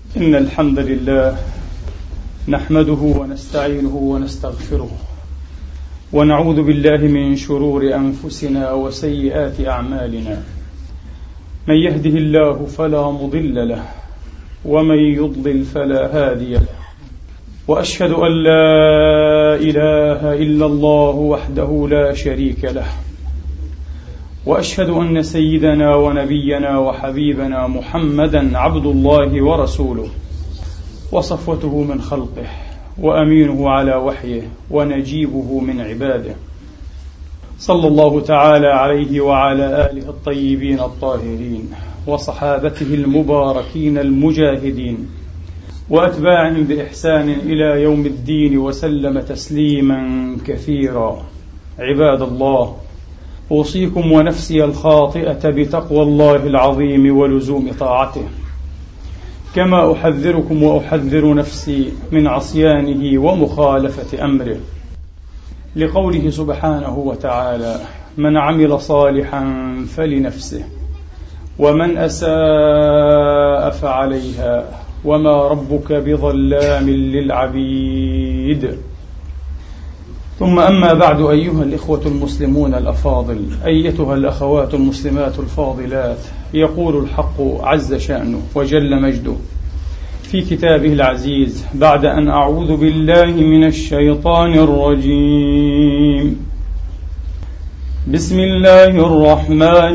إن الحمد لله نحمده ونستعينه ونستغفره ونعوذ بالله من شرور أنفسنا وسيئات أعمالنا. من يهده الله فلا مضل له ومن يضلل فلا هادي له، وأشهد أن لا إله إلا الله وحده لا شريك له، وأشهد أن سيدنا ونبينا وحبيبنا محمدا عبد الله ورسوله وصفوته من خلقه وأمينه على وحيه ونجيبه من عباده، صلى الله تعالى عليه وعلى آله الطيبين الطاهرين وصحابته المباركين المجاهدين وأتباعهم بإحسان إلى يوم الدين وسلم تسليما كثيرا. عباد الله، أوصيكم ونفسي الخاطئة بتقوى الله العظيم ولزوم طاعته، كما أحذركم وأحذر نفسي من عصيانه ومخالفة أمره، لقوله سبحانه وتعالى: من عمل صالحا فلنفسه ومن أساء فعليها وما ربك بظلام للعبيد. ثم أما بعد، أيها الإخوة المسلمون الأفاضل، أيتها الأخوات المسلمات الفاضلات، يقول الحق عز شأنه وجل مجده في كتابه العزيز بعد أن أعوذ بالله من الشيطان الرجيم: بسم الله الرحمن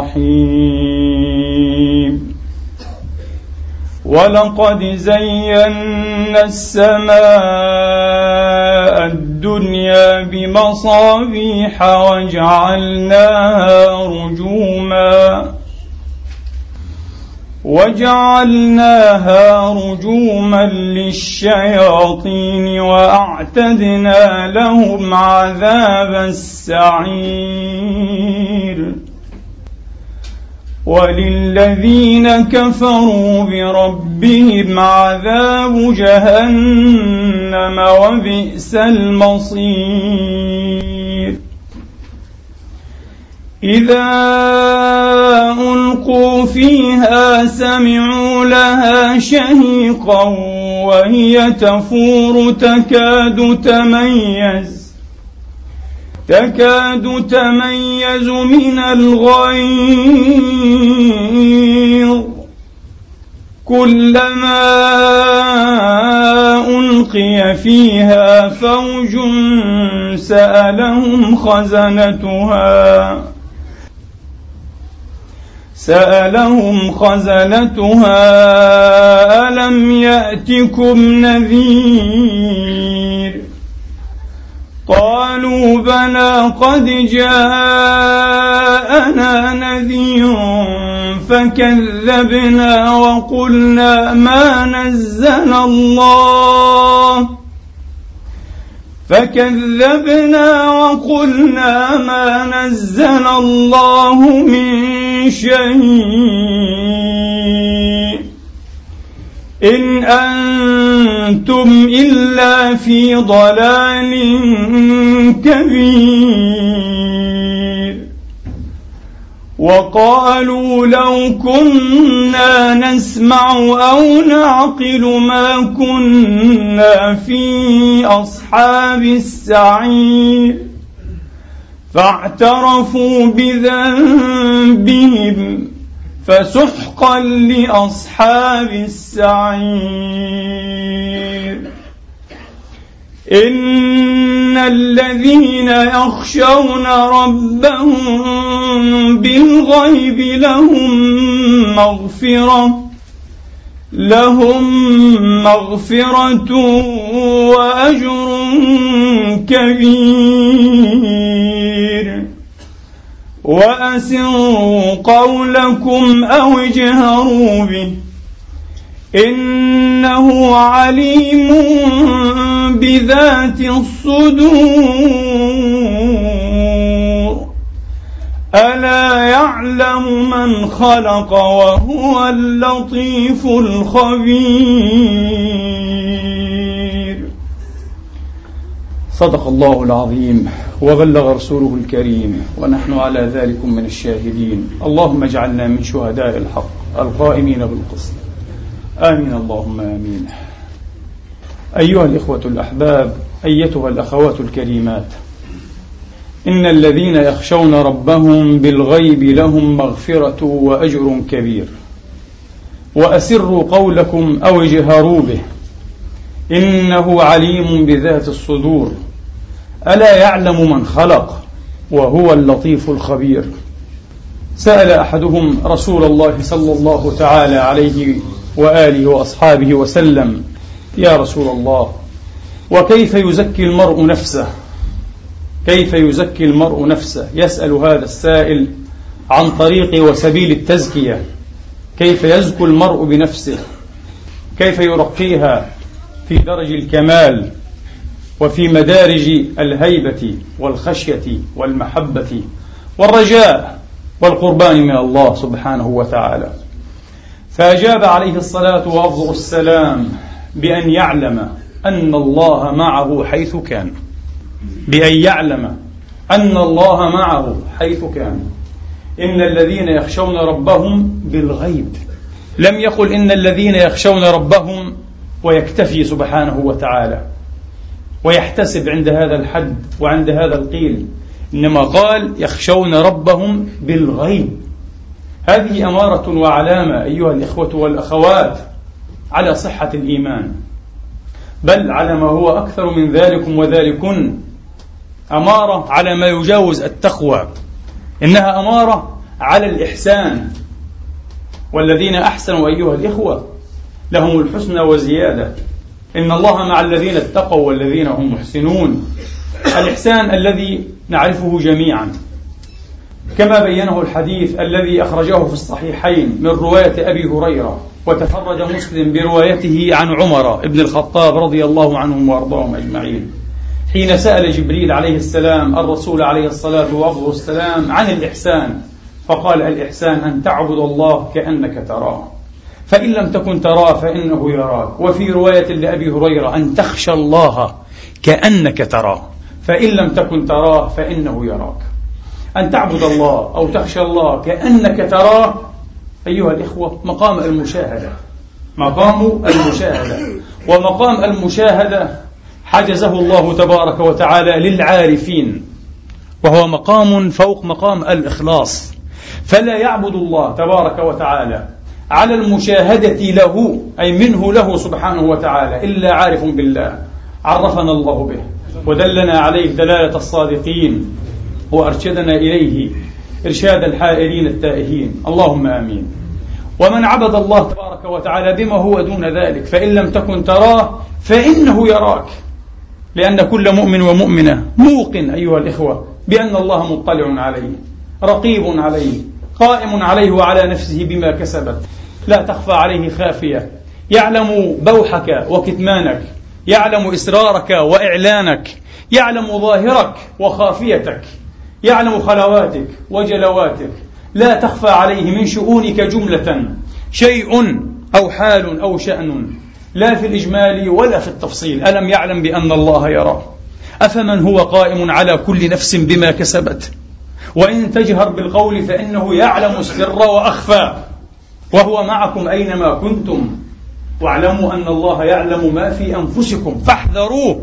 الرحيم: ولقد زينا السماء الدنيا بمصابيح وجعلناها رجوما للشياطين وأعتدنا لهم عذاب السعير. وللذين كفروا بربهم عذاب جهنم وبئس المصير. إذا ألقوا فيها سمعوا لها شهيقا وهي تفور تكاد تميز من الغيظ، كلما ألقي فيها فوج سألهم خزنتها ألم يأتكم نذير؟ قالوا بلى قد جاءنا نذير فكذبنا وقلنا ما نزل الله من شيء إن أنتم إلا في ضلال كبير. وقالوا لو كنا نسمع أو نعقل ما كنا في أصحاب السعير، فاعترفوا بذنبهم فسحقا لأصحاب السعير. إن الذين يخشون ربهم بالغيب لهم مغفرة وأجر كبير. وأسروا قولكم أو اجهروا به إنه عليم بذات الصدور. ألا يعلم من خلق وهو اللطيف الخبير. صدق الله العظيم وبلغ رسوله الكريم ونحن على ذلك من الشاهدين. اللهم اجعلنا من شهداء الحق القائمين بالقسط آمين اللهم آمين. أيها الإخوة الأحباب، أيتها الأخوات الكريمات، إن الذين يخشون ربهم بالغيب لهم مغفرة وأجر كبير، وأسروا قولكم أو اجهروا به إنه عليم بذات الصدور، ألا يعلم من خلق وهو اللطيف الخبير. سأل أحدهم رسول الله صلى الله تعالى عليه وآله وأصحابه وسلم: يا رسول الله، وكيف يزكي المرء نفسه؟ كيف يزكي المرء نفسه؟ يسأل هذا السائل عن طريق وسبيل التزكية، كيف يزكو المرء بنفسه، كيف يرقيها في درج الكمال وفي مدارج الهيبة والخشية والمحبة والرجاء والقربان من الله سبحانه وتعالى. فأجاب عليه الصلاة وأفضل السلام بأن يعلم أن الله معه حيث كان، بأن يعلم أن الله معه حيث كان. إن الذين يخشون ربهم بالغيب، لم يقل إن الذين يخشون ربهم ويكتفي سبحانه وتعالى ويحتسب عند هذا الحد وعند هذا القيل، إنما قال يخشون ربهم بالغيب. هذه أمارة وعلامة أيها الإخوة والأخوات على صحة الإيمان، بل على ما هو أكثر من ذلكم وذلكن، أمارة على ما يجاوز التقوى، إنها أمارة على الإحسان. والذين أحسنوا أيها الإخوة لهم الحسنى وزيادة، إن الله مع الذين اتقوا والذين هم محسنون. الإحسان الذي نعرفه جميعا كما بينه الحديث الذي أخرجه في الصحيحين من رواية أبي هريرة، وتفرد مسلم بروايته عن عمر بن الخطاب رضي الله عنهم وأرضاهم أجمعين، حين سأل جبريل عليه السلام الرسول عليه الصلاة والسلام عن الإحسان، فقال: الإحسان أن تعبد الله كأنك تراه، فإن لم تكن تراه فإنه يراك. وفي رواية لأبي هريرة: أن تخشى الله كأنك تراه، فإن لم تكن تراه فإنه يراك. أن تعبد الله أو تخشى الله كأنك تراه أيها الإخوة مقام المشاهدة، مقام المشاهدة. ومقام المشاهدة حجزه الله تبارك وتعالى للعارفين، وهو مقام فوق مقام الإخلاص. فلا يعبد الله تبارك وتعالى على المشاهدة له، أي منه له سبحانه وتعالى، إلا عارف بالله عرفنا الله به ودلنا عليه دلالة الصادقين، وأرشدنا إليه إرشاد الحائرين التائهين، اللهم آمين. ومن عبد الله تبارك وتعالى بما هو دون ذلك، فإن لم تكن تراه فإنه يراك، لأن كل مؤمن ومؤمنة موقن أيها الإخوة بأن الله مطلع عليه، رقيب عليه، قائم عليه وعلى نفسه بما كسبت، لا تخفى عليه خافية، يعلم بوحك وكتمانك، يعلم إسرارك وإعلانك، يعلم ظاهرك وخافيتك، يعلم خلواتك وجلواتك، لا تخفى عليه من شؤونك جملة شيء أو حال أو شأن، لا في الإجمال ولا في التفصيل. ألم يعلم بأن الله يراه؟ أفمن هو قائم على كل نفس بما كسبت، وإن تجهر بالقول فإنه يعلم السر وأخفى، وهو معكم أينما كنتم، واعلموا أن الله يعلم ما في أنفسكم فاحذروه.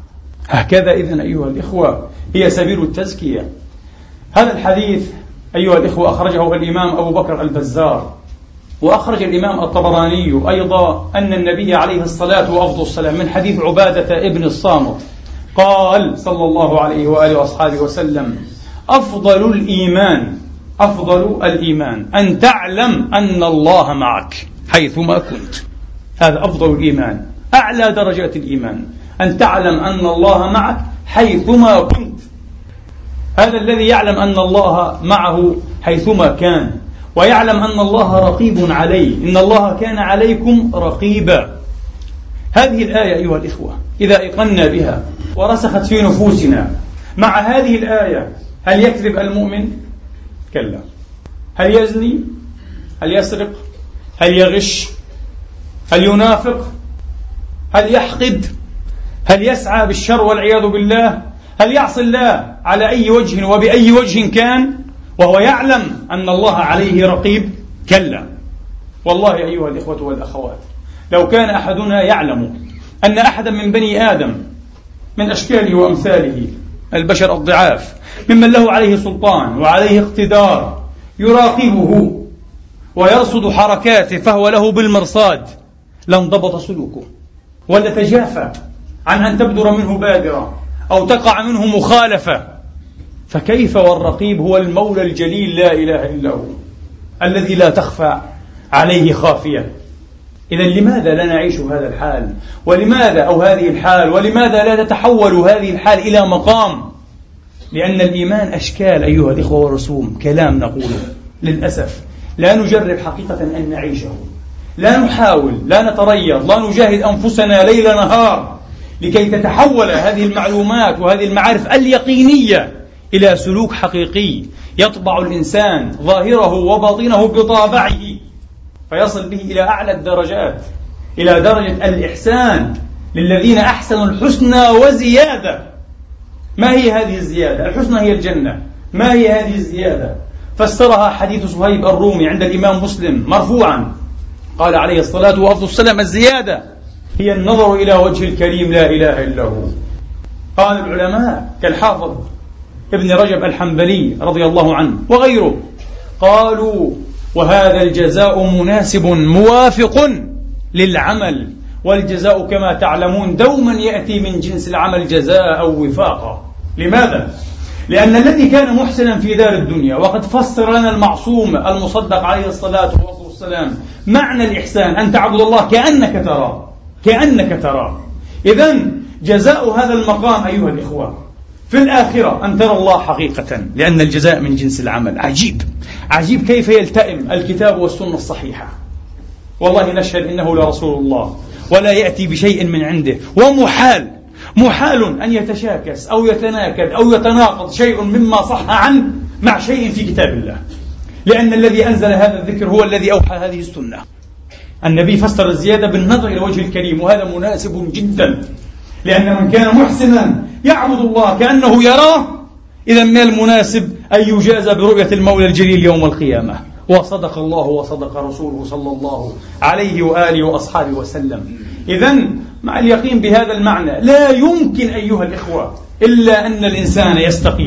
هكذا إذن أيها الإخوة هي سبيل التزكية. هذا الحديث أيها الإخوة أخرجه الإمام أبو بكر البزار، وأخرج الإمام الطبراني أيضا أن النبي عليه الصلاة والسلام من حديث عبادة ابن الصامت قال صلى الله عليه وآله وأصحابه وسلم: أفضل الإيمان أن تعلم أن الله معك حيثما كنت. هذا أفضل الإيمان، أعلى درجات الإيمان، أن تعلم أن الله معك حيثما كنت. هذا الذي يعلم أن الله معه حيثما كان، ويعلم أن الله رقيب عليه، إن الله كان عليكم رقيبا. هذه الآية أيها الإخوة إذا أيقنا بها ورسخت في نفوسنا، مع هذه الآية هل يكذب المؤمن؟ كلا. هل يزني؟ هل يسرق؟ هل يغش؟ هل ينافق؟ هل يحقد؟ هل يسعى بالشر والعياذ بالله؟ هل يعصي الله على أي وجه وبأي وجه كان وهو يعلم أن الله عليه رقيب؟ كلا والله أيها الإخوة والأخوات، لو كان أحدنا يعلم أن أحدا من بني آدم من أشكاله وأمثاله البشر الضعاف ممن له عليه سلطان وعليه اقتدار يراقبه ويرصد حركاته فهو له بالمرصاد لانضبط سلوكه ولتجافى عن أن تبدر منه بادرة أو تقع منه مخالفة، فكيف والرقيب هو المولى الجليل لا إله إلا هو الذي لا تخفى عليه خافية. إذن لماذا لا نعيش هذا الحال؟ ولماذا أو هذه الحال؟ ولماذا لا تتحول هذه الحال إلى مقام؟ لأن الإيمان أشكال أيها الإخوة ورسوم، كلام نقوله للأسف لا نجرب حقيقة أن نعيشه، لا نحاول، لا نتريض، لا نجاهد أنفسنا ليل نهار لكي تتحول هذه المعلومات وهذه المعارف اليقينية إلى سلوك حقيقي يطبع الإنسان ظاهره وباطنه بطابعه فيصل به إلى أعلى الدرجات، إلى درجة الإحسان للذين أحسنوا الحسنى وزيادة. ما هي هذه الزيادة؟ الحسنى هي الجنة. ما هي هذه الزيادة؟ فسرها حديث صهيب الرومي عند الإمام مسلم مرفوعا، قال عليه الصلاة والسلام: الزيادة هي النظر إلى وجه الكريم لا إله إلا هو. قال العلماء كالحافظ ابن رجب الحنبلي رضي الله عنه وغيره قالوا: وهذا الجزاء مناسب موافق للعمل، والجزاء كما تعلمون دوما يأتي من جنس العمل جزاء أو وفاقا. لماذا؟ لأن الذي كان محسنا في دار الدنيا وقد فسر لنا المعصوم المصدق عليه الصلاة والسلام معنى الإحسان أن تعبد الله كأنك تراه، كأنك تراه. إذن جزاء هذا المقام أيها الإخوة في الآخرة أن ترى الله حقيقة، لأن الجزاء من جنس العمل. عجيب عجيب كيف يلتئم الكتاب والسنة الصحيحة. والله نشهد إنه لرسول الله ولا يأتي بشيء من عنده، محال أن يتشاكس أو يتناكد أو يتناقض شيء مما صح عنه مع شيء في كتاب الله، لأن الذي أنزل هذا الذكر هو الذي أوحى هذه السنة. النبي فسر الزيادة بالنظر إلى وجه الكريم، وهذا مناسب جدا، لأن من كان محسنا يعبد الله كأنه يراه، إذا من المناسب أن يجازى برؤية المولى الجليل يوم القيامة. وصدق الله وصدق رسوله صلى الله عليه وآله وأصحابه وسلم. إذن مع اليقين بهذا المعنى لا يمكن أيها الإخوة إلا أن الإنسان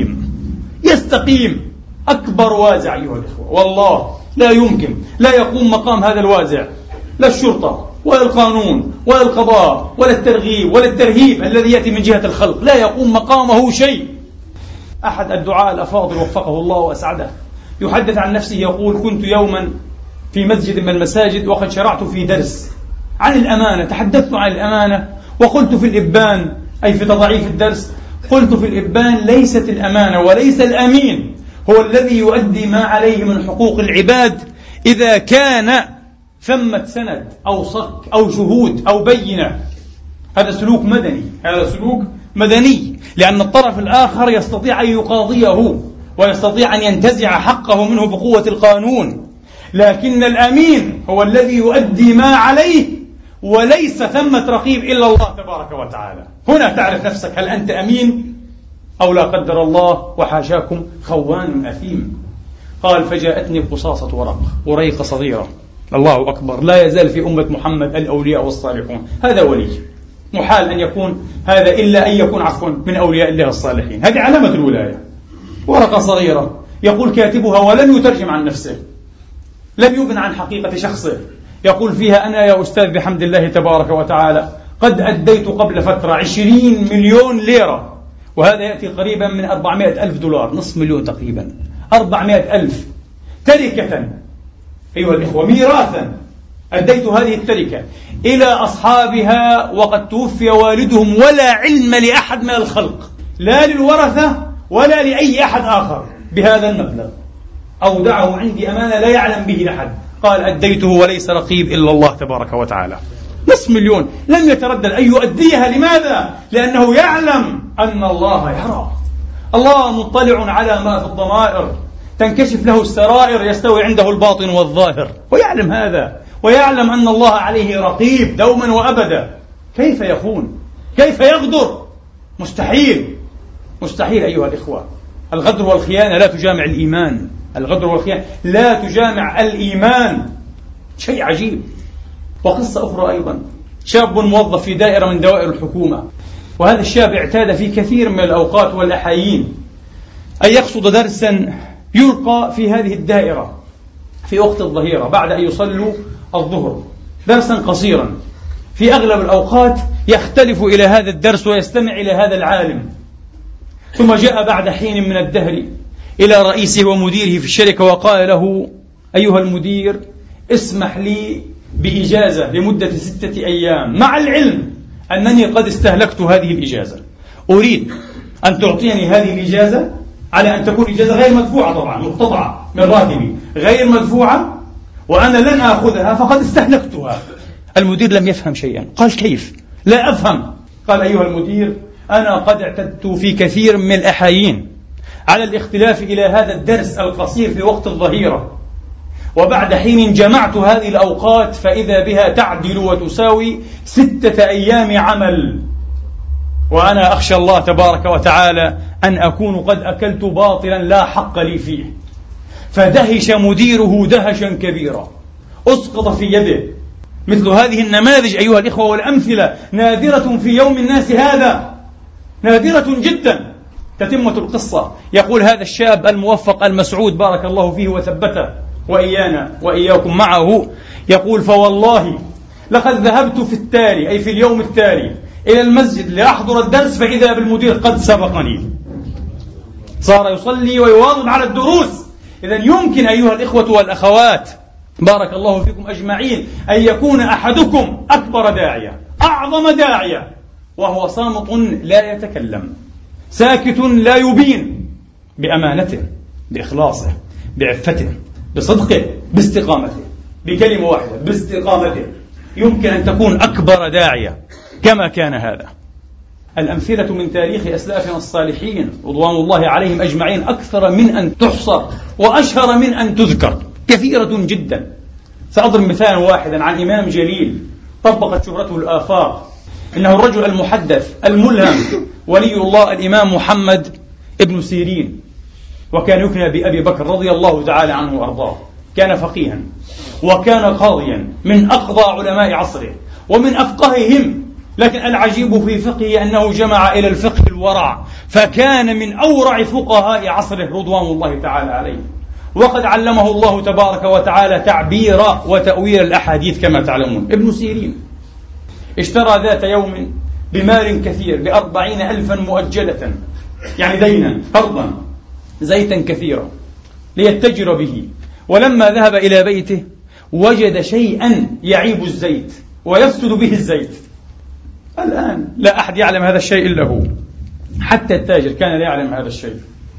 يستقيم أكبر وازع أيها الإخوة، والله لا يمكن، لا يقوم مقام هذا الوازع لا الشرطة ولا القانون ولا القضاء ولا الترغيب ولا الترهيب الذي يأتي من جهة الخلق، لا يقوم مقامه شيء. أحد الدعاء الأفاضل وفقه الله وأسعده يحدث عن نفسه يقول: كنت يوما في مسجد من المساجد وقد شرعت في درس عن الأمانة، تحدثت عن الأمانة وقلت في الإبان، أي في تضعيف الدرس، قلت في الإبان: ليست الأمانة وليس الأمين هو الذي يؤدي ما عليه من حقوق العباد إذا كان ثمة سند أو صك أو شهود أو بينة. هذا سلوك مدني، لأن الطرف الآخر يستطيع أن يقاضيه ويستطيع أن ينتزع حقه منه بقوة القانون، لكن الأمين هو الذي يؤدي ما عليه وليس ثمة رقيب إلا الله تبارك وتعالى. هنا تعرف نفسك، هل أنت أمين أو لا قدر الله وحاشاكم خوان أثيم. قال: فجاءتني قصاصة وريقة صغيرة. الله أكبر، لا يزال في أمة محمد الأولياء والصالحون. هذا ولي، محال أن يكون هذا إلا أن يكون من أولياء الله الصالحين. هذه علامة الولاية. ورقة صغيرة يقول كاتبها ولم يترجم عن نفسه، لم يبن عن حقيقة شخصه، يقول فيها: أنا يا أستاذ بحمد الله تبارك وتعالى قد أديت قبل فترة 20 مليون ليرة، وهذا يأتي قريبا من 400,000 دولار، نصف مليون تقريبا، 400,000 تركة أيها الإخوة، ميراثا. أديت هذه التركة إلى أصحابها وقد توفي والدهم، ولا علم لأحد من الخلق، لا للورثة ولا لأي أحد آخر بهذا المبلغ. أودعه عندي أمانة لا يعلم به أحد. قال: أديته وليس رقيب إلا الله تبارك وتعالى. نصف مليون لم يتردد أن يؤديها. لماذا؟ لأنه يعلم أن الله يرى، الله مطلع على ما في الضمائر، تنكشف له السرائر، يستوي عنده الباطن والظاهر، ويعلم هذا، ويعلم أن الله عليه رقيب دوما وأبدا. كيف يخون؟ كيف يغدر؟ مستحيل أيها الإخوة. الغدر والخيانة لا تجامع الإيمان، شيء عجيب. وقصة أخرى أيضا، شاب موظف في دائرة من دوائر الحكومة، وهذا الشاب اعتاد في كثير من الأوقات والأحايين أن يقصد درسا يلقى في هذه الدائرة في وقت الظهيرة بعد أن يصلوا الظهر، درسا قصيرا في أغلب الأوقات يختلف إلى هذا الدرس ويستمع إلى هذا العالم. ثم جاء بعد حين من الدهر إلى رئيسه ومديره في الشركة وقال له: أيها المدير، اسمح لي بإجازة لمدة 6 أيام، مع العلم أنني قد استهلكت هذه الإجازة، أريد أن تعطيني هذه الإجازة على أن تكون إجازة غير مدفوعة، طبعا مقتطعة من راتبي، غير مدفوعة، وأنا لن أخذها فقد استهلكتها. المدير لم يفهم شيئا، قال: كيف؟ لا أفهم. قال: أيها المدير، أنا قد اعتدت في كثير من الأحايين على الاختلاف إلى هذا الدرس القصير في وقت الظهيرة، وبعد حين جمعت هذه الأوقات فإذا بها تعدل وتساوي 6 أيام عمل، وأنا أخشى الله تبارك وتعالى أن أكون قد أكلت باطلا لا حق لي فيه. فدهش مديره دهشا كبيرا، أسقط في يده. مثل هذه النماذج أيها الإخوة والأمثلة نادرة في يوم الناس هذا، نادرة جدا. تتمة القصة، يقول هذا الشاب الموفق المسعود بارك الله فيه وثبته وإيانا وإياكم معه، يقول: فوالله لقد ذهبت في التالي، أي في اليوم التالي، إلى المسجد لأحضر الدرس فإذا بالمدير قد سبقني، صار يصلي ويواظب على الدروس. إذن يمكن أيها الإخوة والأخوات بارك الله فيكم أجمعين أن يكون أحدكم أكبر داعية، أعظم داعية، وهو صامت لا يتكلم، ساكت لا يبين، بأمانته، بإخلاصه، بعفته، بصدقه، باستقامته، بكلمة واحدة، باستقامته، يمكن أن تكون أكبر داعية كما كان هذا. الأمثلة من تاريخ أسلافنا الصالحين رضوان الله عليهم أجمعين أكثر من أن تحصر وأشهر من أن تذكر، كثيرة جدا. سأضرب مثالا واحدا عن إمام جليل طبقت شهرته الآفاق، إنه الرجل المحدث الملهم ولي الله الإمام محمد ابن سيرين، وكان يكنى بأبي بكر رضي الله تعالى عنه وأرضاه. كان فقيها وكان قاضيا من أقضى علماء عصره ومن أفقههم، لكن العجيب في فقهه أنه جمع إلى الفقه الورع، فكان من أورع فقهاء عصره رضوان الله تعالى عليه. وقد علمه الله تبارك وتعالى تعبير وتأويل الأحاديث كما تعلمون. ابن سيرين اشترى ذات يوم بمال كثير ب40,000 مؤجلة، يعني دينا قرضا، زيتا كثيرا ليتجر به. ولما ذهب إلى بيته وجد شيئا يعيب الزيت ويفسد به الزيت. الآن لا أحد يعلم هذا الشيء إلا هو، حتى التاجر كان لا يعلم هذا الشيء.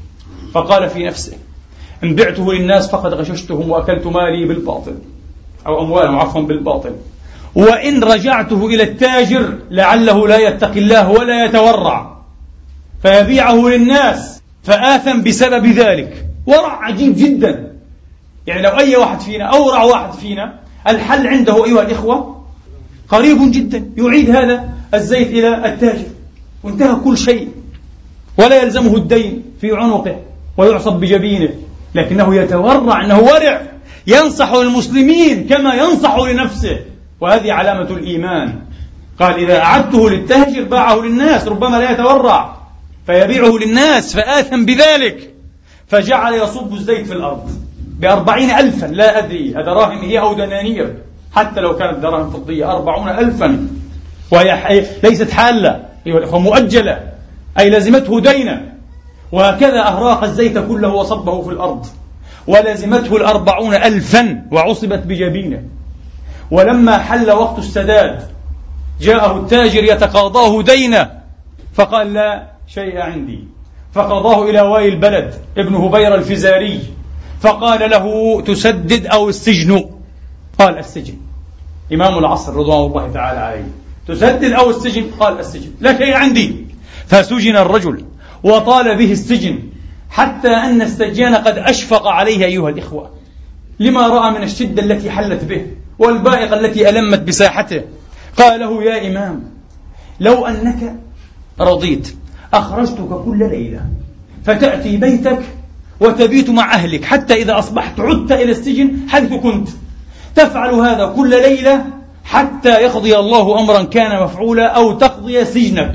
فقال في نفسه: إن بعته للناس فقد غششتهم وأكلت مالي بالباطل، أو أموالهم عفوا بالباطل، وإن رجعته إلى التاجر لعله لا يتقي الله ولا يتورع فيبيعه للناس فآثم بسبب ذلك. ورع عجيب جدا. يعني لو أي واحد فينا، أورع واحد فينا، الحل عنده أيها الإخوة قريب جدا، يعيد هذا الزيت إلى التاجر وانتهى كل شيء، ولا يلزمه الدين في عنقه ويعصب بجبينه، لكنه يتورع، أنه ورع، ينصح المسلمين كما ينصح لنفسه، وهذه علامة الإيمان. قال: إذا أعدته للتاجر باعه للناس، ربما لا يتورع فيبيعه للناس فآثم بذلك. فجعل يصب الزيت في الأرض ب40,000، لا أدري دراهم هي أو دنانير، حتى لو كانت دراهم فضية 40,000، وهي ليست حالة أيها الأخوة، مؤجلة، أي لزمته دينا. وهكذا أهراق الزيت كله وصبه في الأرض، ولزمته 40,000 وعصبت بجبينه. ولما حل وقت السداد جاءه التاجر يتقاضاه دينه، فقال: لا شيء عندي. فقضاه إلى والي البلد ابن هبير الفزاري، فقال له: تسدد أو السجن؟ قال: السجن. إمام العصر رضوان الله تعالى عليه، تسدد أو السجن؟ قال: السجن، لا شيء عندي. فسجن الرجل وطال به السجن، حتى أن السجان قد أشفق عليه أيها الإخوة، لما رأى من الشدة التي حلت به والبائقة التي ألمت بساحته. قال له: يا إمام، لو أنك رضيت أخرجتك كل ليلة فتأتي بيتك وتبيت مع أهلك، حتى إذا أصبحت عدت إلى السجن حيث كنت، تفعل هذا كل ليلة حتى يقضي الله أمرا كان مفعولا أو تقضي سجنك.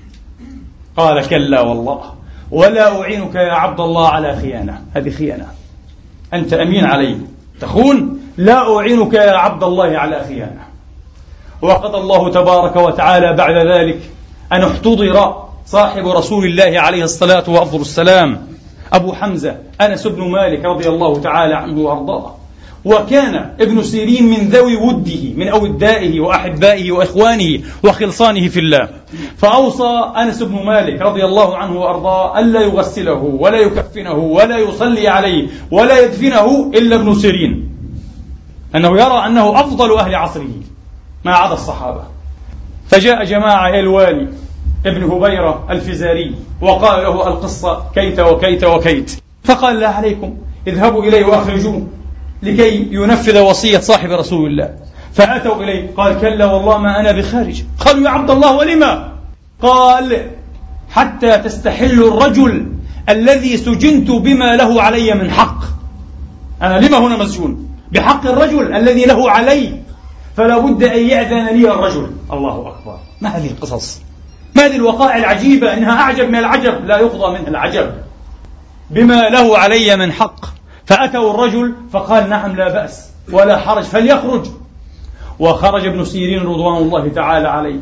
قال كلا والله ولا أعينك يا عبد الله على خيانة. هذه خيانة، أنت أمين علي تخون، لا أعينك يا عبد الله على خيانة. وقضى الله تبارك وتعالى بعد ذلك أن احتضر صاحب رسول الله عليه الصلاة والسلام أبو حمزة أنس بن مالك رضي الله تعالى عنه وأرضاه، وكان ابن سيرين من ذوي وده، من أودائه وأحبائه وإخوانه وخلصانه في الله، فأوصى أنس بن مالك رضي الله عنه وأرضاه ألا يغسله ولا يكفنه ولا يصلي عليه ولا يدفنه إلا ابن سيرين، أنه يرى أنه أفضل أهل عصره ما عدا الصحابة. فجاء جماعة إلى الوالي ابن هبيرة الفزاري وقال له القصة كيت وكيت وكيت، فقال لا عليكم، اذهبوا إليه وأخرجوه لكي ينفذ وصية صاحب رسول الله. فأتوا إليه قال كلا والله ما أنا بخارج. قالوا يا عبد الله ولما؟ قال حتى تستحل الرجل الذي سجنت بما له علي من حق. أنا لما هنا مسجون؟ بحق الرجل الذي له علي، فلا بد أن يأذن لي الرجل. الله أكبر، ما هذه القصص؟ ما هذه الوقائع العجيبة؟ إنها أعجب من العجب، لا يقضى منها العجب. بما له علي من حق. فأتوا الرجل فقال نعم لا بأس ولا حرج فليخرج. وخرج ابن سيرين رضوان الله تعالى عليه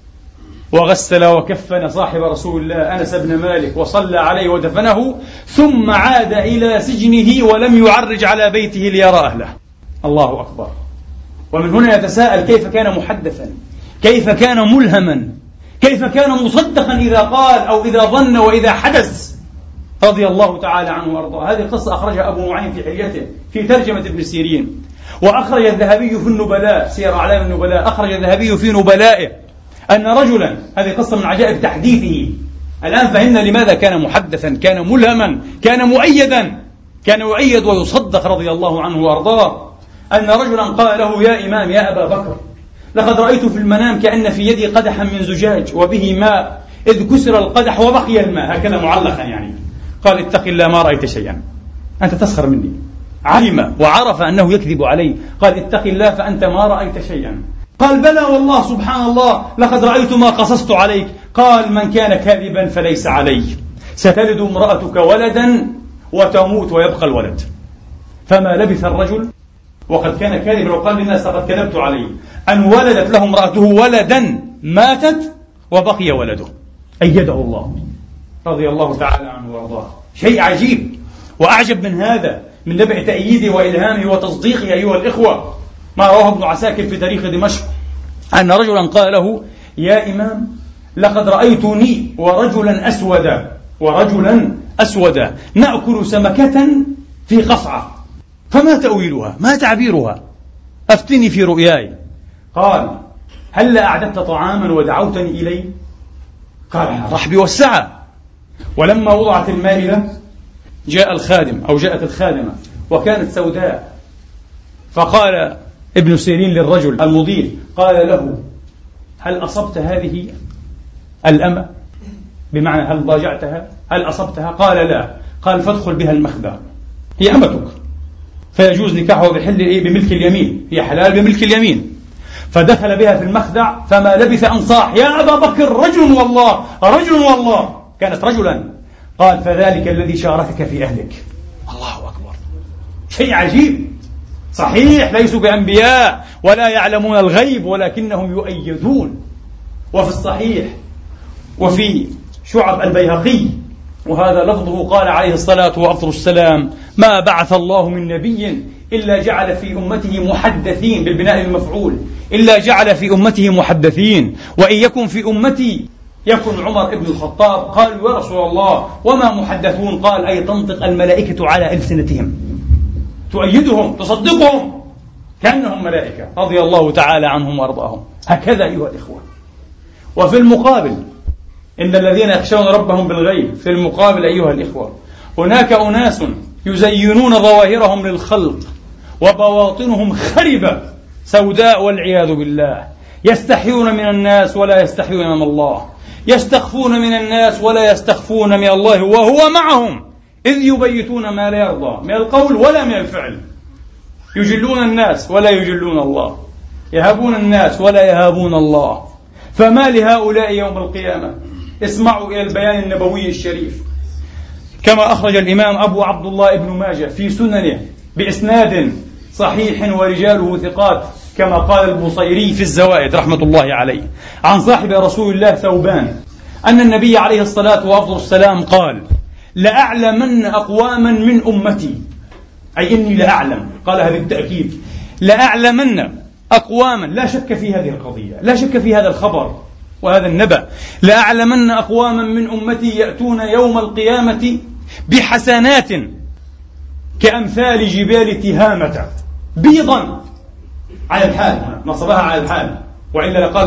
وغسل وكفن صاحب رسول الله أنس بن مالك وصلى عليه ودفنه، ثم عاد إلى سجنه ولم يعرج على بيته ليرى أهله. الله أكبر. ومن هنا يتساءل كيف كان محدثا، كيف كان ملهما، كيف كان مصدقا إذا قال أو إذا ظن وإذا حدث، رضي الله تعالى عنه وأرضاه. هذه القصة أخرجها أبو نعيم في حليته في ترجمة ابن سيرين، وأخرج الذهبي في النبلاء، سير أعلام النبلاء، أخرج الذهبي في نبلائه أن رجلا، هذه قصة من عجائب تحديثه. الآن فهمنا لماذا كان محدثا، كان ملهما، كان مؤيدا، كان يؤيد ويصدق رضي الله عنه وأرضاه. أن رجلا قال له يا إمام يا أبا بكر، لقد رأيت في المنام كأن في يدي قدحا من زجاج وبه ماء، إذ كسر القدح وبقي الماء، هكذا معلقا يعني. قال اتق الله ما رأيت شيئا، أنت تسخر مني. علم وعرف أنه يكذب عليه، قال اتق الله فأنت ما رأيت شيئا. قال بلى والله سبحان الله لقد رأيت ما قصصت عليك. قال من كان كاذبا فليس علي، ستلد امرأتك ولدا وتموت ويبقى الولد. فما لبث الرجل وقد كان كاذبا وقال للناس لقد كذبت عليه، أن ولدت له امرأته ولدا ماتت وبقي ولده. أيده الله رضي الله تعالى عنه وارضاه. شيء عجيب وأعجب من هذا، من نبع تأييده وإلهامه وتصديقه أيها الإخوة، ما رواه ابن عساكر في تاريخ دمشق أن رجلا قال له يا إمام لقد رأيتني ورجلا أسودا نأكل سمكة في قصعة، فما تأويلها، ما تعبيرها، أفتني في رؤياي. قال هل أعددت طعاما ودعوتني إليه؟ قال رحبي والسعة. ولما وضعت المائدة جاء الخادم أو جاءت الخادمة وكانت سوداء، فقال ابن سيرين للرجل المضيف، قال له هل أصبت هذه الأمة؟ بمعنى هل ضاجعتها؟ هل أصبتها؟ قال لا. قال فادخل بها المخدع، هي أمتك، فيجوز نكاحه بملك اليمين، هي حلال بملك اليمين. فدخل بها في المخدع، فما لبث أن صاح يا أبا بكر رجل والله رجل والله، كانت رجلا. قال فذلك الذي شاركك في أهلك. الله أكبر، شيء عجيب. صحيح ليسوا بأنبياء ولا يعلمون الغيب، ولكنهم يؤيدون. وفي الصحيح وفي شعب البيهقي وهذا لفظه قال عليه الصلاة والسلام ما بعث الله من نبي إلا جعل في أمته محدثين، بالبناء المفعول، إلا جعل في أمته محدثين، وإن يكن في أمتي يكن عمر بن الخطاب. قالوا يا رسول الله وما محدثون؟ قال أي تنطق الملائكة على ألسنتهم، تؤيدهم تصدقهم كأنهم ملائكة، رضي الله تعالى عنهم وأرضاهم. هكذا أيها الإخوة. وفي المقابل إن الذين يخشون ربهم بالغيب، في المقابل أيها الإخوة هناك أناس يزينون ظواهرهم للخلق وبواطنهم خربة سوداء والعياذ بالله، يستحيون من الناس ولا يستحيون من الله، يستخفون من الناس ولا يستخفون من الله، وهو معهم إذ يبيتون ما لا يرضى من القول ولا من الفعل، يجلون الناس ولا يجلون الله. يهابون الناس ولا يهابون الله. فما لهؤلاء يوم القيامة؟ اسمعوا إلى البيان النبوي الشريف كما أخرج الإمام أبو عبد الله ابن ماجه في سننه بإسناد صحيح ورجاله ثقات، كما قال البصيري في الزوائد رحمة الله عليه عن صاحب رسول الله ثوبان أن النبي عليه الصلاة والسلام قال: لأعلمن أقواما من أمتي، أي إني لأعلم، قالها بالتأكيد، لأعلمن أقواما، لا شك في هذه القضية، لا شك في هذا الخبر وهذا النبأ، لأعلمن أقواما من أمتي يأتون يوم القيامة بحسنات كأمثال جبال تهامة، بيضا على الحال، نصبها على الحال وإلا لقال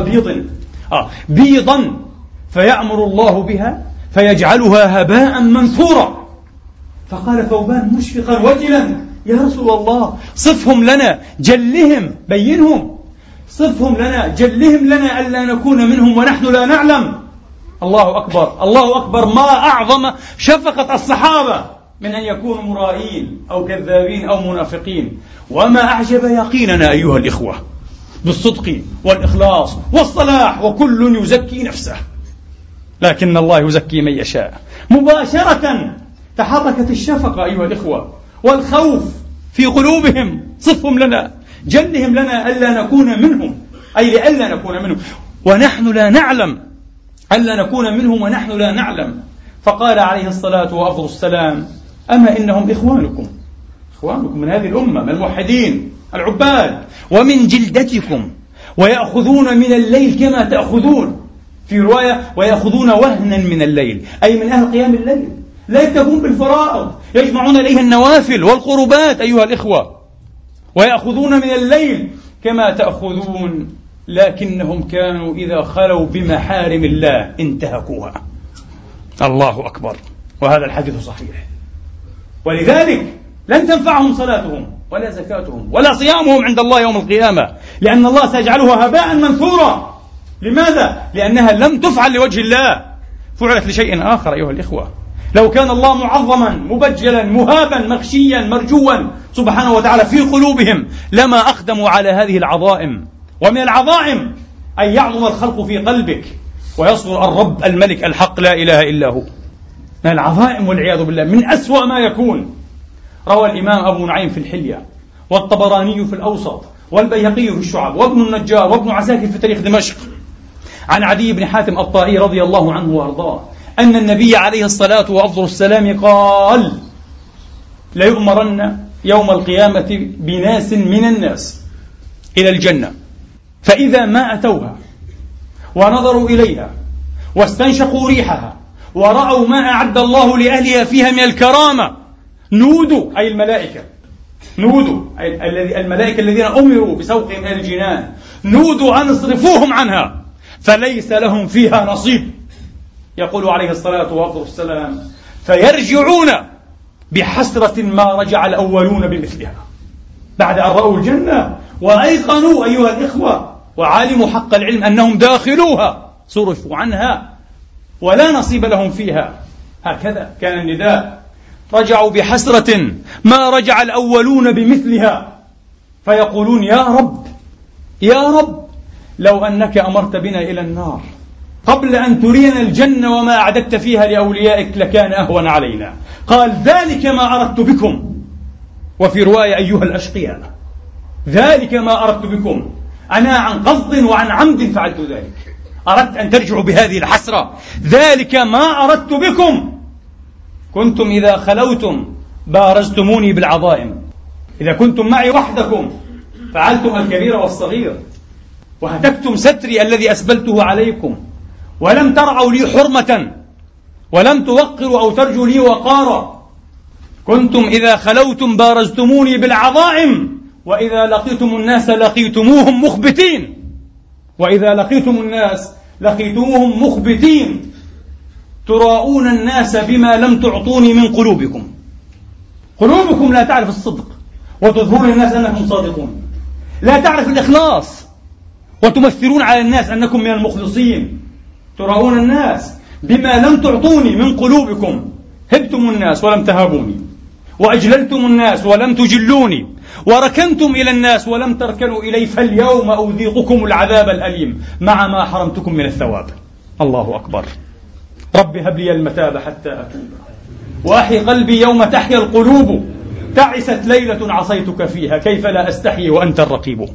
بيضا، فيأمر الله بها فيجعلها هباء منثورا. فقال ثوبان مشفقا وجلا: يا رسول الله صفهم لنا، جلهم، بينهم، صفهم لنا، جلهم لنا ألا نكون منهم ونحن لا نعلم. الله أكبر، الله أكبر، ما أعظم شفقة الصحابة من أن يكونوا مرائين أو كذابين أو منافقين، وما أعجب يقيننا أيها الإخوة بالصدق والإخلاص والصلاح، وكل يزكي نفسه، لكن الله يزكي من يشاء. مباشرة تحركت الشفقة أيها الإخوة والخوف في قلوبهم، صفهم لنا، جلهم لنا ألا نكون منهم، أي لألا نكون منهم ونحن لا نعلم، ألا نكون منهم ونحن لا نعلم. فقال عليه الصلاة والسلام: أما إنهم إخوانكم من هذه الأمة، من الموحدين العباد، ومن جلدتكم، ويأخذون من الليل كما تأخذون، في رواية ويأخذون وهنا من الليل، أي من أهل قيام الليل، لا يكتفون بالفرائض، يجمعون إليها النوافل والقربات أيها الإخوة، ويأخذون من الليل كما تأخذون، لكنهم كانوا إذا خلوا بمحارم الله انتهكوها. الله أكبر، وهذا الحديث صحيح. ولذلك لن تنفعهم صلاتهم ولا زكاتهم ولا صيامهم عند الله يوم القيامة، لأن الله سيجعلها هباء منثورا. لماذا؟ لأنها لم تفعل لوجه الله، فعلت لشيء آخر أيها الإخوة. لو كان الله معظما مبجلا مهابا مخشيا مرجوا سبحانه وتعالى في قلوبهم لما أقدموا على هذه العظائم. ومن العظائم أن يعظم الخلق في قلبك ويصبر الرب الملك الحق لا إله إلا هو، من العظائم والعياذ بالله، من أسوأ ما يكون. روى الإمام أبو نعيم في الحلية، والطبراني في الأوسط، والبيهقي في الشعب، وابن النجار، وابن عساكر في تاريخ دمشق، عن عدي بن حاتم الطائي رضي الله عنه وأرضاه أن النبي عليه الصلاة والسلام قال: ليؤمرن يوم القيامة بناس من الناس إلى الجنة، فإذا ما أتوها ونظروا إليها واستنشقوا ريحها ورأوا ما أعد الله لأهلها فيها من الكرامة، نودوا، أي الملائكة، نودوا أي الملائكة الذين أمروا بسوقهم إلى الجنان، نودوا أن اصرفوهم عنها فليس لهم فيها نصيب. يقول عليه الصلاة والسلام: فيرجعون بحسرة ما رجع الأولون بمثلها، بعد أن رأوا الجنة وأيقنوا أيها الإخوة وعالموا حق العلم أنهم داخلوها، صرفوا عنها ولا نصيب لهم فيها. هكذا كان النداء، رجعوا بحسرة ما رجع الأولون بمثلها، فيقولون: يا رب يا رب، لو أنك أمرت بنا إلى النار قبل أن ترينا الجنة وما أعددت فيها لأوليائك لكان أهون علينا. قال: ذلك ما أردت بكم. وفي رواية: أيها الأشقياء، ذلك ما أردت بكم، أنا عن قصد وعن عمد فعلت ذلك، أردت أن ترجعوا بهذه الحسرة. ذلك ما أردت بكم، كنتم إذا خلوتم بارزتموني بالعظائم، إذا كنتم معي وحدكم فعلتم الكبير والصغير، وهتكتم ستري الذي أسبلته عليكم، ولم ترعوا لي حرمة، ولم توقروا أو ترجوا لي وقارا. كنتم إذا خلوتم بارزتموني بالعظائم، وإذا لقيتم الناس لقيتموهم مخبتين، وإذا لقيتم الناس لقيتموهم مخبتين، تراؤون الناس بما لم تعطوني من قلوبكم. قلوبكم لا تعرف الصدق وتظهرون الناس أنكم صادقون، لا تعرف الإخلاص وتمثلون على الناس أنكم من المخلصين. تراؤون الناس بما لم تعطوني من قلوبكم، هبتم الناس ولم تهابوني، وأجللتم الناس ولم تجلوني، وركنتم إلى الناس ولم تركنوا إلي، فاليوم أذيقكم العذاب الأليم مع ما حرمتكم من الثواب. الله أكبر. رب هب لي المتاب حتى أتوب، وأحي قلبي يوم تحيا القلوب، تعست ليلة عصيتك فيها، كيف لا أستحي وأنت الرقيب.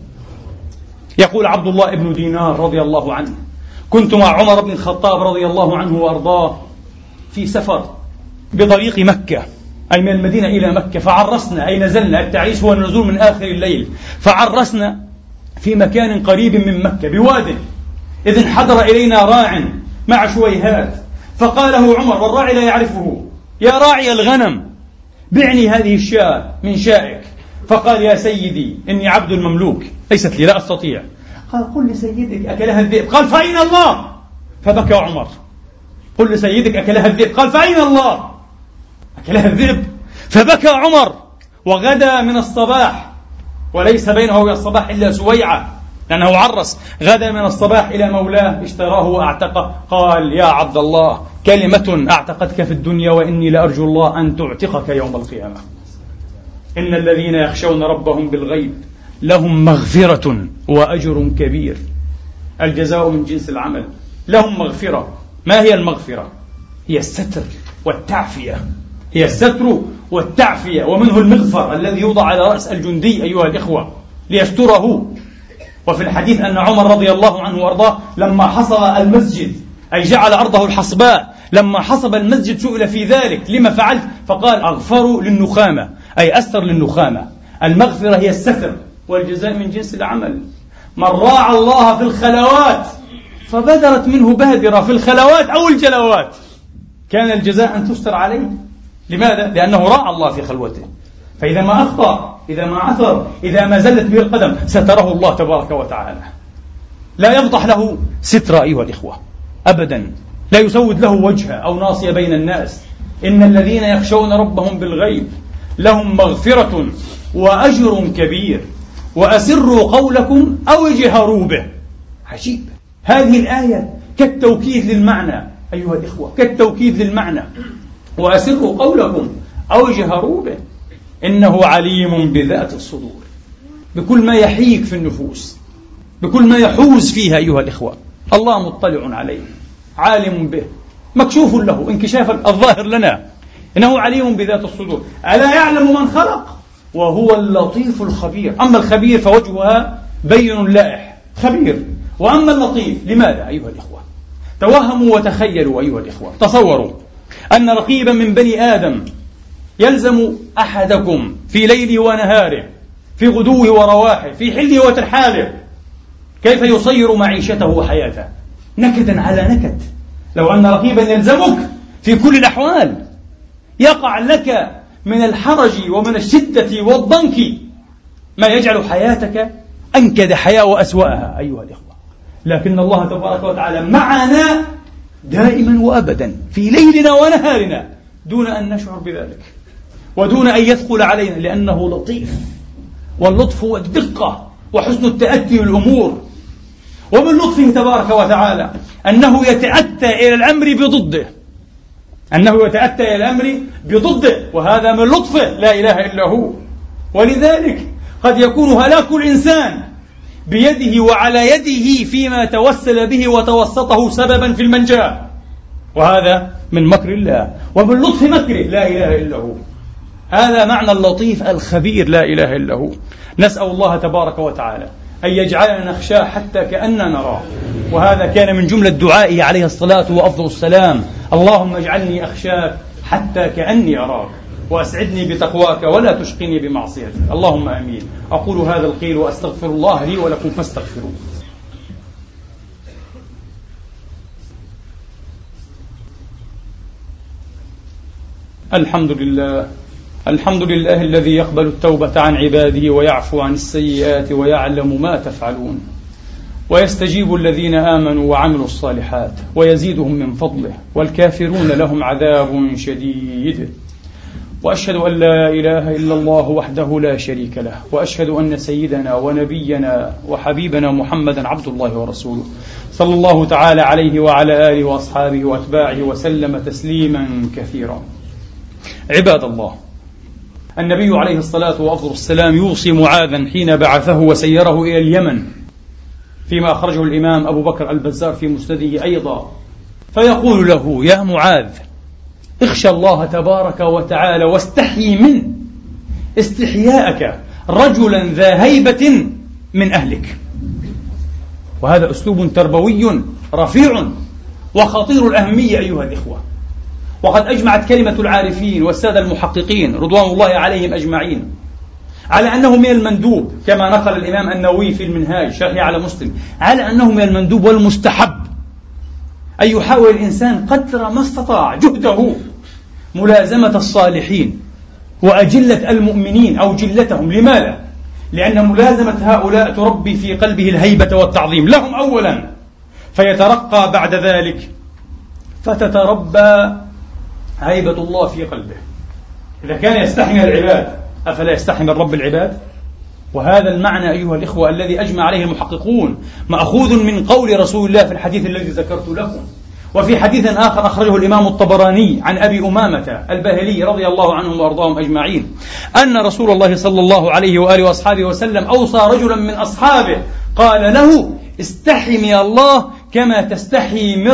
يقول عبد الله بن دينار رضي الله عنه: كنت مع عمر بن الخطاب رضي الله عنه وأرضاه في سفر بطريق مكة، أي من المدينة إلى مكة، فعرسنا، أي نزلنا، التعريس هو النزول من آخر الليل، فعرسنا في مكان قريب من مكة بواد، إذ انحدر إلينا راع مع شويهات، فقال له عمر، والراعي لا يعرفه: يا راعي الغنم، بعني هذه الشاة من شائك. فقال: يا سيدي إني عبد المملوك، ليست لي، لا أستطيع. قال: قل لسيدك أكلها الذئب. قال: فأين الله؟ فبكى عمر. قل لسيدك أكلها الذئب. قال: فأين الله؟ أكلها الذئب. فبكى عمر. وغدا من الصباح، وليس بينه وبين الصباح إلا سويعة، لأنه عرس، غدا من الصباح إلى مولاه اشتراه وأعتقه. قال: يا عبد الله، كلمة أعتقتك في الدنيا وإني لأرجو الله أن تعتقك يوم القيامة. إن الذين يخشون ربهم بالغيب لهم مغفرة وأجر كبير. الجزاء من جنس العمل. لهم مغفرة. ما هي المغفرة؟ هي الستر والتعفية، هي الستر والتعفية، ومنه المغفر الذي يوضع على رأس الجندي أيها الإخوة ليستره. وفي الحديث أن عمر رضي الله عنه وأرضاه لما حصب المسجد، أي جعل أرضه الحصباء، لما حصب المسجد سئل في ذلك: لما فعلت؟ فقال: أغفر للنخامة، أي أستر للنخامة. المغفرة هي الستر، والجزاء من جنس العمل. من راعى الله في الخلوات فبدرت منه بادرة في الخلوات أو الجلوات، كان الجزاء أن تستر عليه. لماذا؟ لأنه راعى الله في خلوته، فإذا ما أخطأ، إذا ما عثر، إذا ما زلت به القدم، ستره الله تبارك وتعالى، لا يفضح له ستر أيها الإخوة أبدا، لا يسود له وجهه أو ناصية بين الناس. إن الذين يخشون ربهم بالغيب لهم مغفرة وأجر كبير، وأسروا قولكم أو اجهروا به. عجيب، هذه الآية كالتوكيد للمعنى أيها الإخوة، كالتوكيد للمعنى. وأسروا قولكم أو اجهروا به إنه عليم بذات الصدور، بكل ما يحيك في النفوس، بكل ما يحوز فيها أيها الإخوة. الله مطلع عليه، عالم به، مكشوف له انكشاف الظاهر لنا، إنه عليم بذات الصدور. ألا يعلم من خلق وهو اللطيف الخبير. أما الخبير فوجهها بين لائح، خبير. وأما اللطيف، لماذا أيها الإخوة؟ توهموا وتخيلوا أيها الإخوة، تصوروا أن رقيبا من بني آدم يلزم أحدكم في ليله ونهاره، في غدوه ورواحه، في حله وترحاله، كيف يصير معيشته وحياته نكدا على نكد. لو أن رقيبا يلزمك في كل الأحوال، يقع لك من الحرج ومن الشدة والضنك ما يجعل حياتك أنكد حياة وأسوأها أيها الإخوة. لكن الله تبارك وتعالى معنا دائما وأبدا في ليلنا ونهارنا دون أن نشعر بذلك ودون أن يثقل علينا، لأنه لطيف. واللطف هو الدقة وحسن التأتي بالأمور. ومن لطفه تبارك وتعالى أنه يتأتى إلى الأمر بضده، أنه يتأتى إلى الأمر بضده، وهذا من لطفه لا إله إلا هو. ولذلك قد يكون هلاك الإنسان بيده وعلى يده فيما توسل به وتوسطه سببا في المنجاة، وهذا من مكر الله ومن لطف مكره لا إله إلا هو. هذا معنى اللطيف الخبير لا إله إلا هو. نسأل الله تبارك وتعالى أن يجعلنا نخشاه حتى كأننا نراه. وهذا كان من جملة دعائه عليه الصلاة وأفضل السلام: اللهم اجعلني أخشاك حتى كأني أراك، وأسعدني بتقواك ولا تشقني بمعصيتك. اللهم آمين. أقول هذا القيل وأستغفر الله لي ولكم فاستغفروه. الحمد لله الذي يقبل التوبة عن عباده ويعفو عن السيئات ويعلم ما تفعلون، ويستجيب الذين آمنوا وعملوا الصالحات ويزيدهم من فضله، والكافرون لهم عذاب شديد. وأشهد أن لا إله إلا الله وحده لا شريك له، وأشهد أن سيدنا ونبينا وحبيبنا محمدا عبد الله ورسوله، صلى الله تعالى عليه وعلى آله وأصحابه وأتباعه وسلم تسليما كثيرا. عباد الله، النبي عليه الصلاة والسلام يوصي معاذا حين بعثه وسيره إلى اليمن، فيما أخرجه الإمام أبو بكر البزار في مسنده أيضا، فيقول له: يا معاذ، اخشى الله تبارك وتعالى واستحيي منه استحياءك رجلا ذا هيبة من أهلك. وهذا أسلوب تربوي رفيع وخطير الأهمية أيها الإخوة. وقد أجمعت كلمة العارفين والسادة المحققين رضوان الله عليهم أجمعين على أنه من المندوب، كما نقل الإمام النووي في المنهاج شرحه على مسلم، على أنه من المندوب والمستحب أن يحاول الإنسان قدر ما استطاع جهده ملازمة الصالحين وأجلة المؤمنين أو جلتهم. لماذا؟ لأن ملازمة هؤلاء تربي في قلبه الهيبة والتعظيم لهم أولا، فيترقى بعد ذلك، فتتربى هيبة الله في قلبه. إذا كان يستحي من العباد أفلا يستحي من رب العباد؟ وهذا المعنى أيها الإخوة الذي أجمع عليه المحققون مأخوذ من قول رسول الله في الحديث الذي ذكرت لكم. وفي حديث آخر أخرجه الإمام الطبراني عن أبي أمامة الباهلي رضي الله عنهم وأرضاهم أجمعين أن رسول الله صلى الله عليه وآله وأصحابه وسلم أوصى رجلا من أصحابه قال له: استحي من الله كما تستحي من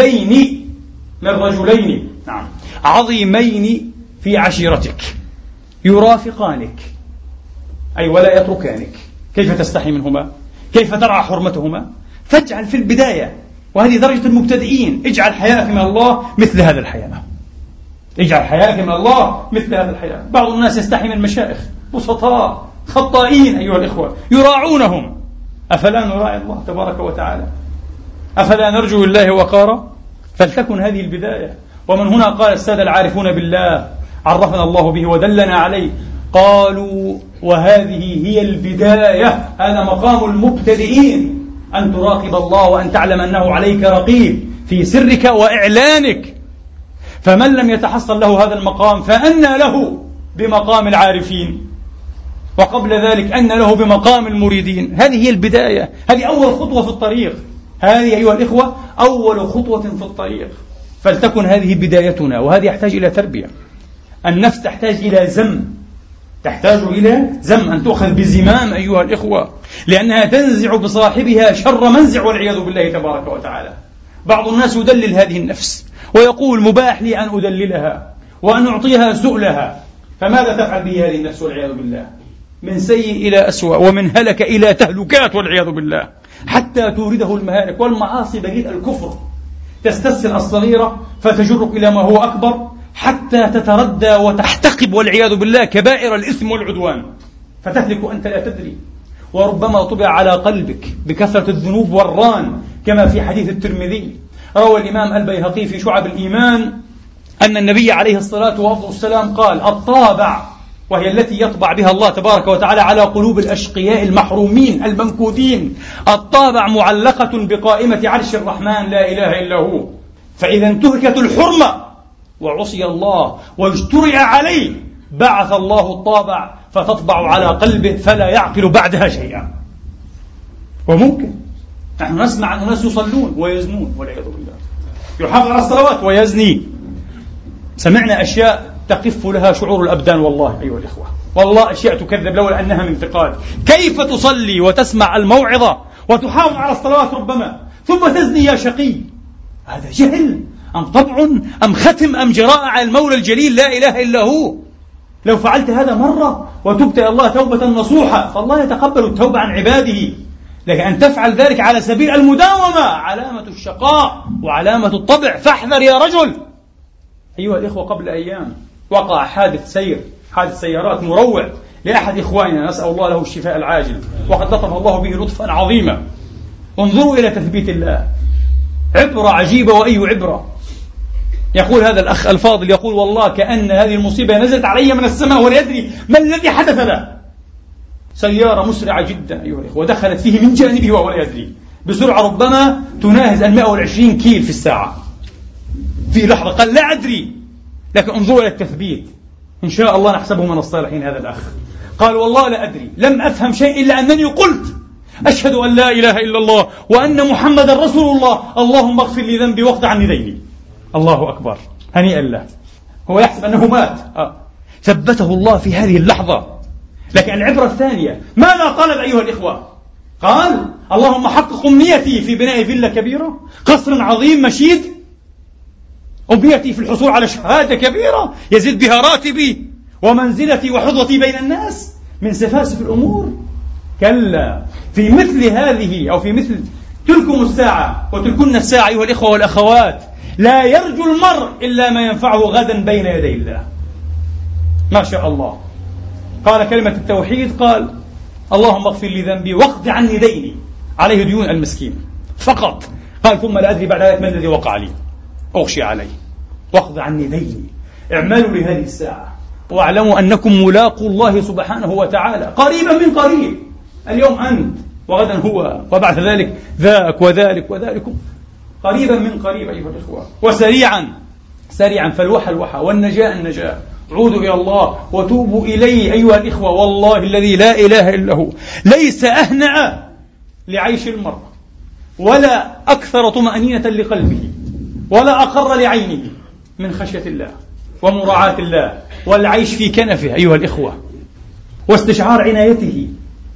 رجلين عظيمين في عشيرتك يرافقانك، أي ولا يتركانك. كيف تستحي منهما؟ كيف ترعى حرمتهما؟ فاجعل في البداية، وهذه درجة المبتدئين، اجعل حياءك من الله مثل هذا الحياء. اجعل حياءك من الله مثل هذا الحياء. بعض الناس يستحي من المشايخ بسطاء خطائين أيها الإخوة يراعونهم. أفلا نراعي الله تبارك وتعالى؟ أفلا نرجو الله وقارا؟ فلتكن هذه البداية. ومن هنا قال السادة العارفون بالله عرفنا الله به ودلنا عليه، قالوا: وهذه هي البداية، هذا مقام المبتدئين، أن تراقب الله وأن تعلم أنه عليك رقيب في سرك وإعلانك. فمن لم يتحصل له هذا المقام فأنى له بمقام العارفين، وقبل ذلك أنى له بمقام المريدين. هذه هي البداية، هذه أول خطوة في الطريق، هذه أيها الإخوة أول خطوة في الطريق. فلتكن هذه بدايتنا، وهذه يحتاج إلى تربية. النفس تحتاج إلى زم، أن تؤخذ بزمام أيها الإخوة، لأنها تنزع بصاحبها شر منزع والعياذ بالله تبارك وتعالى. بعض الناس يدلل هذه النفس ويقول: مباح لي أن أدللها وأن أعطيها سؤلها. فماذا تفعل به هذه النفس والعياذ بالله؟ من سيء إلى أسوأ، ومن هلك إلى تهلكات والعياذ بالله، حتى تورده المهالك والمعاصي بريد الكفر. تستسهل الصغيرة فتجرك إلى ما هو أكبر، حتى تتردى وتحتقب والعياذ بالله كبائر الإثم والعدوان، فتهلك أنت لا تدري. وربما طبع على قلبك بكثرة الذنوب والران، كما في حديث الترمذي روى الإمام البيهقي في شعب الإيمان أن النبي عليه الصلاة والسلام قال: الطابع، وهي التي يطبع بها الله تبارك وتعالى على قلوب الأشقياء المحرومين المنكودين، الطابع معلقة بقائمة عرش الرحمن لا إله إلا هو. فإذا انتهكت الحرمة وعصي الله واجترئ عليه، بعث الله الطابع فتطبع على قلبه فلا يعقل بعدها شيئا. وممكن نحن نسمع أن الناس يصلون ويزنون والعياذ بالله، يحافظ على الصلوات ويزني. سمعنا أشياء تقف لها شعور الأبدان، والله أيها الإخوة، والله أشياء تكذب لولا أنها من انتقاد. كيف تصلي وتسمع الموعظة وتحافظ على الصلوات ربما، ثم تزني يا شقي؟ هذا جهل أم طبع أم ختم أم جراءة على المولى الجليل لا إله إلا هو. لو فعلت هذا مرة وتبت إلى الله توبة نصوحة فالله يتقبل التوبة عن عباده، لكن أن تفعل ذلك على سبيل المداومة علامة الشقاء وعلامة الطبع. فاحذر يا رجل. أيها الإخوة، قبل أيام وقع حادث سيارات مروع لأحد إخواننا، نسأل الله له الشفاء العاجل، وقد لطف الله به لطفا عظيما. انظروا إلى تثبيت الله، عبرة عجيبة. وأي عبرة! يقول هذا الأخ الفاضل، يقول: والله كأن هذه المصيبة نزلت علي من السماء ولا يدري ما الذي حدث له. سيارة مسرعة جدا أيها الإخوة دخلت فيه من جانبه ولا يدري، بسرعة ربما تناهز 120 كيل في الساعة. في لحظة قال: لا أدري. لكن انظروا إلى التثبيت، إن شاء الله نحسبه من الصالحين. هذا الأخ قال: والله لا أدري، لم أفهم شيء إلا أنني قلت: أشهد أن لا إله إلا الله وأن محمد رسول الله، اللهم اغفر لي ذنبي واقض عني ديني. الله أكبر، هنيئا له. هو يحسب أنه مات، ثبته الله في هذه اللحظة. لكن العبرة الثانية ماذا طلب أيها الإخوة؟ قال اللهم حقق أمنيتي في بناء فيلا كبيرة، قصر عظيم مشيد، أمنيتي في الحصول على شهادة كبيرة يزيد بها راتبي ومنزلتي وحظوتي بين الناس من سفاسف الأمور. كلا، في مثل هذه أو في مثل تلكم الساعة وتلكن الساعة أيها الإخوة والأخوات لا يرجو المرء إلا ما ينفعه غدا بين يدي الله. ما شاء الله. قال كلمة التوحيد، قال اللهم اغفر لي ذنبي واقض عني ديني، عليه ديون المسكين فقط. قال ثم لا أدري بعد ذلك ما الذي وقع لي، أغشي عليه، واقض عني ديني. اعملوا لهذه الساعة واعلموا أنكم ملاقوا الله سبحانه وتعالى قريبا من قريب. اليوم أنت وغدا هو وبعد ذلك ذاك وذلك وذلك، قريبا من قريب أيها الإخوة. وسريعا سريعا، فالوحى الوحى والنجاة النجاة. عودوا إلى الله وتوبوا إليه أيها الإخوة، والله الذي لا إله إلا هو ليس أهنأ لعيش المرء ولا أكثر طمأنينة لقلبه ولا أقر لعينه من خشية الله ومراعاة الله والعيش في كنفه أيها الإخوة، واستشعار عنايته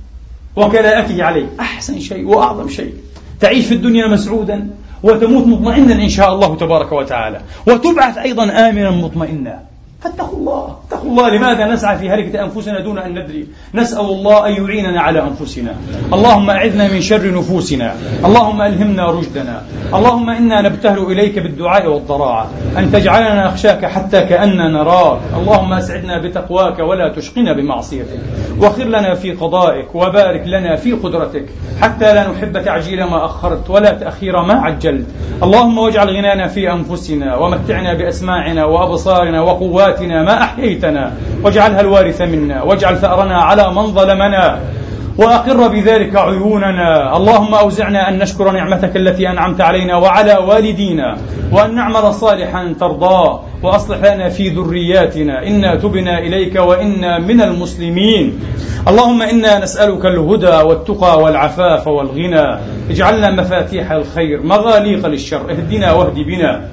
وكلاءته عليه. أحسن شيء وأعظم شيء تعيش في الدنيا مسعودا وتموت مطمئنا إن شاء الله تبارك وتعالى، وتبعث أيضا آمنا مطمئنا. فاتقوا الله، اتقوا الله. لماذا نسعى في هلكة أنفسنا دون أن ندري؟ نسأل الله أن يعيننا على أنفسنا. اللهم أعذنا من شر نفوسنا، اللهم ألهمنا رشدنا، اللهم إنا نبتهل إليك بالدعاء والضراعة أن تجعلنا نخشاك حتى كأننا نراك. اللهم أسعدنا بتقواك ولا تشقنا بمعصيتك، واخر لنا في قضائك وبارك لنا في قدرتك حتى لا نحب تعجيل ما أخرت ولا تأخير ما عجلت. اللهم واجعل غنانا في أنفسنا ومتعنا بأسماعنا وأبصارنا وقواتنا ما أحييتنا، واجعلها الوارث منا، واجعل ثأرنا على من ظلمنا، وأقر بذلك عيوننا. اللهم أوزعنا أن نشكر نعمتك التي أنعمت علينا وعلى والدينا، وأن نعمل صالحا ترضاه، وأصلح لنا في ذرياتنا إنا تبنا إليك وإنا من المسلمين. اللهم إنا نسألك الهدى والتقى والعفاف والغنى. اجعلنا مفاتيح الخير مغاليق للشر. اهدنا واهد بنا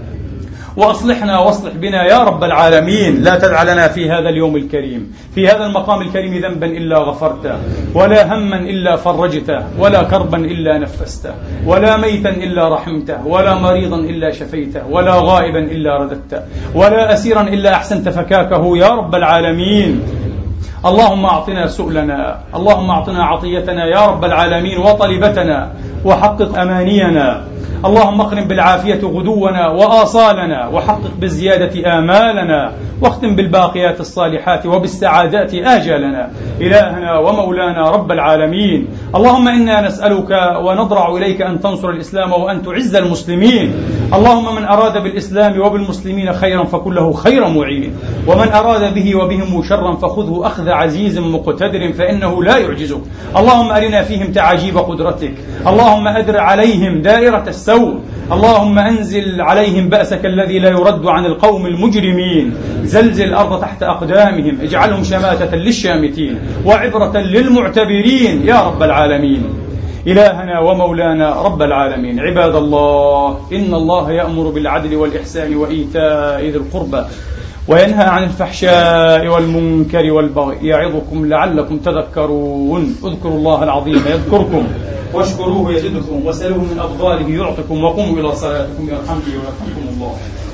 وأصلحنا واصلح بنا يا رب العالمين. لا تدع لنا في هذا اليوم الكريم، في هذا المقام الكريم، ذنبا إلا غفرته، ولا هما إلا فرجته، ولا كربا إلا نفسته، ولا ميتا إلا رحمته، ولا مريضا إلا شفيته، ولا غائبا إلا رددته، ولا أسيرا إلا أحسنت فكاكه يا رب العالمين. اللهم أعطنا سؤلنا، اللهم أعطنا عطيتنا يا رب العالمين وطلبتنا، وحقق أمانينا. اللهم اقرم بالعافية غدونا وآصالنا، وحقق بالزيادة آمالنا، واختم بالباقيات الصالحات وبالسعادات آجالنا. إلهنا ومولانا رب العالمين، اللهم إنا نسألك ونضرع إليك أن تنصر الإسلام وأن تعز المسلمين. اللهم من أراد بالإسلام وبالمسلمين خيرا فكن له خير معين، ومن أراد به وبهم شرا فخذه أخذ عزيز مقتدر فإنه لا يعجزك. اللهم أرنا فيهم تعاجيب قدرتك، اللهم أدر عليهم دائرة السوء، اللهم أنزل عليهم بأسك الذي لا يرد عن القوم المجرمين. زلزل الأرض تحت أقدامهم، اجعلهم شماتة للشامتين وعبرة للمعتبرين يا رب العالمين. إلهنا ومولانا رب العالمين. عباد الله، إن الله يأمر بالعدل والإحسان وإيتاء ذي القربى وينهى عن الفحشاء والمنكر والبغي يعظكم لعلكم تذكرون. اذكروا الله العظيم يذكركم، واشكروه يزدكم، وسلوه من أفضاله يعطكم، وقوموا إلى صلاتكم يرحمني ويرحمكم الله.